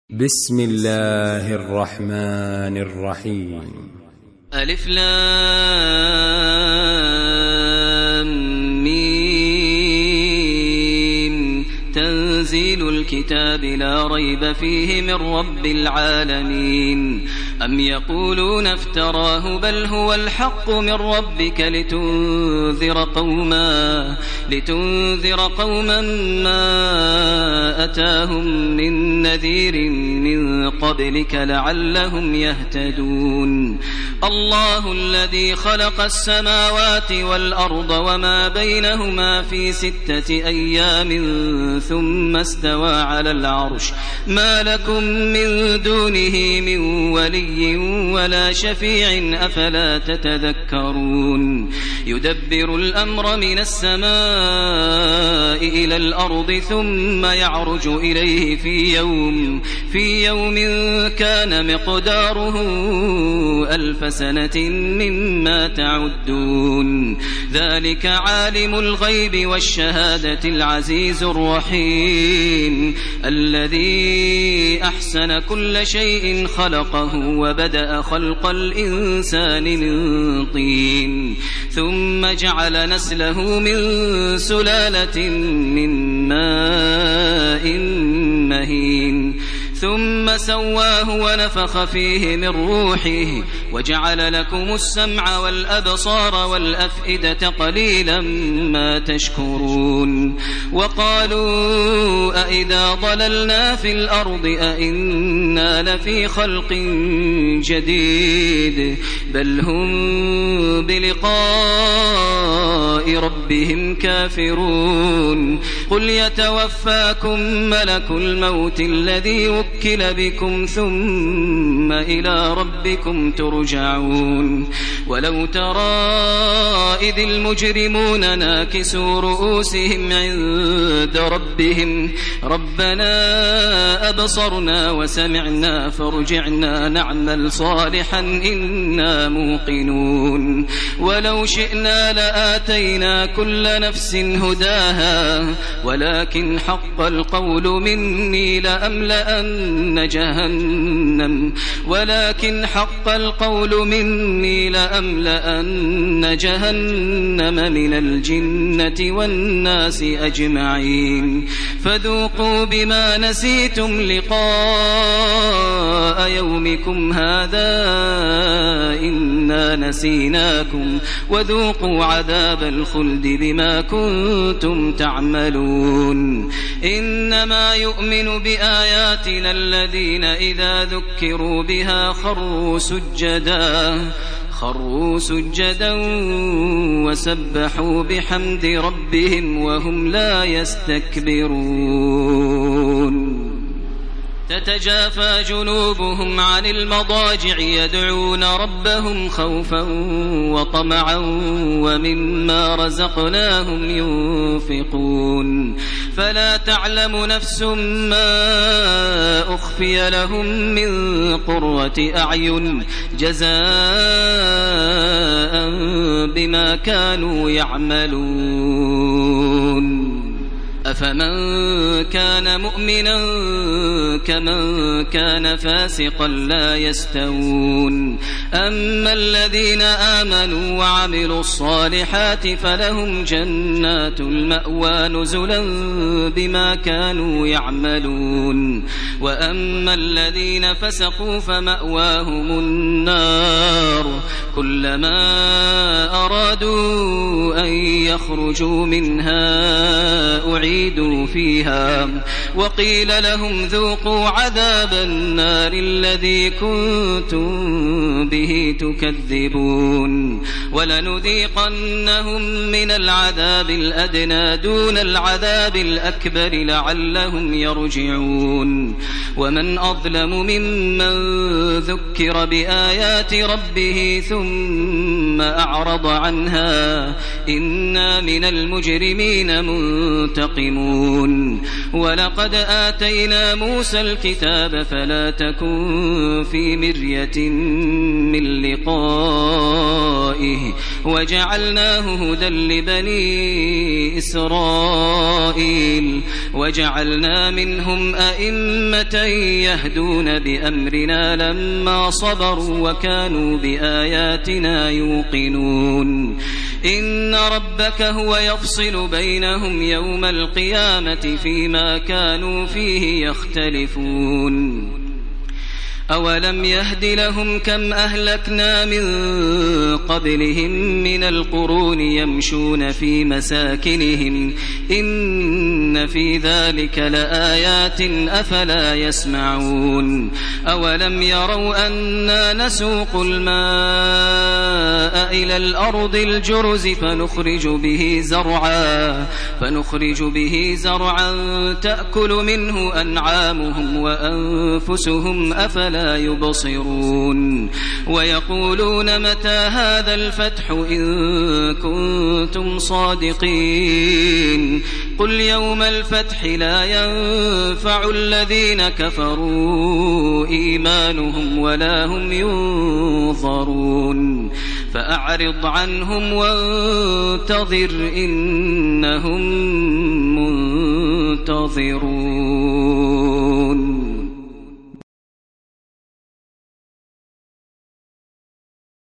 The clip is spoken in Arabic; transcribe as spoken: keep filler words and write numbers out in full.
بسم الله الرحمن الرحيم. ألف لام ميم. تنزيل الكتاب لا ريب فيه من رب العالمين. أم يقولون افتراه بل هو الحق من ربك لتنذر قوما لتنذر قوما ما أتاهم من نذير من قبلك لعلهم يهتدون. الله الذي خلق السماوات والأرض وما بينهما في ستة أيام ثم استوى على العرش ما لكم من دونه من ولي ولا شفيع أفلا تتذكرون. يدبر الأمر من السماء إلى الأرض ثم يعرج إليه في يوم في يوم كان مقداره ألف سنة مما تعدون. ذلك عالم الغيب والشهادة العزيز الرحيم الذي أحسن كل شيء خلقه وبدأ خلق الإنسان من طين ثم جعل نسله من سلالة من ماء مهين ثم سواه ونفخ فيه من روحه وجعل لكم السمع والأبصار والأفئدة قليلا ما تشكرون. وقالوا أئذا ضللنا في الأرض أئنا لفي خلق جديد بل هم بلقاء ربهم كافرون. قل يتوفاكم ملك الموت الذي وكل بكم ثم إلى ربكم ترجعون. ولو ترى إذ المجرمون ناكسوا رؤوسهم عند ربهم ربنا أبصرنا وسمعنا فارجعنا نعمل صالحا إنا موقنون. ولو شئنا لآتينا كل نفس هداها ولكن حق القول مني لأملأن جهنم ولكن حق القول مني لأملأن جهنم من الجنة والناس أجمعين. فذوقوا بما نسيتم لقاء يومكم هذا إنا نسيناكم وذوقوا عذاب الخلد بما كنتم تعملون. إنما يؤمن بآياتنا الذين إذا ذكروا بها خروا سجدا خروا سجدا وسبحوا بحمد ربهم وهم لا يستكبرون. تتجافى جنوبهم عن المضاجع يدعون ربهم خوفا وطمعا ومما رزقناهم ينفقون. فلا تعلم نفس ما أخفي لهم من قرة أعين جزاء بما كانوا يعملون. أفمن كان مؤمنا كمن كان فاسقا لا يستوون. أما الذين آمنوا وعملوا الصالحات فلهم جنات المأوى نزلا بما كانوا يعملون. وأما الذين فسقوا فمأواهم النار كلما أرادوا أن يخرجوا منها أعيدوا فيها وقيل لهم ذوقوا عذاب النار الذي كنتم به تكذبون. ولنذيقنهم من العذاب الأدنى دون العذاب الأكبر لعلهم يرجعون. ومن أظلم ممن ذكر بآيات ربه ثم أعرض عنها إنا من المجرمين منتقمون. ولقد آتينا موسى الكتاب فلا تكن في مرية من لقائه وجعلناه هدى لبني إسرائيل وجعلنا منهم أئمة أمة يهدون بأمرنا لما صبروا وكانوا بآياتنا يوقنون إن ربك هو يفصل بينهم يوم القيامة فيما كانوا فيه يختلفون أولم يهد لهم كم أهلكنا من قبلهم من القرون يمشون في مساكنهم إن في ذلك لآيات أفلا يسمعون أولم يروا أنا نسوق الماء إلى الأرض الجرز فنخرج به زرعا فنخرج به زرعا تأكل منه أنعامهم وأنفسهم أفلا لا يبصرون ويقولون متى هذا الفتح إن كنتم صادقين قل يوم الفتح لا ينفع الذين كفروا إيمانهم ولا هم ينظرون فأعرض عنهم وانتظر إنهم منتظرون.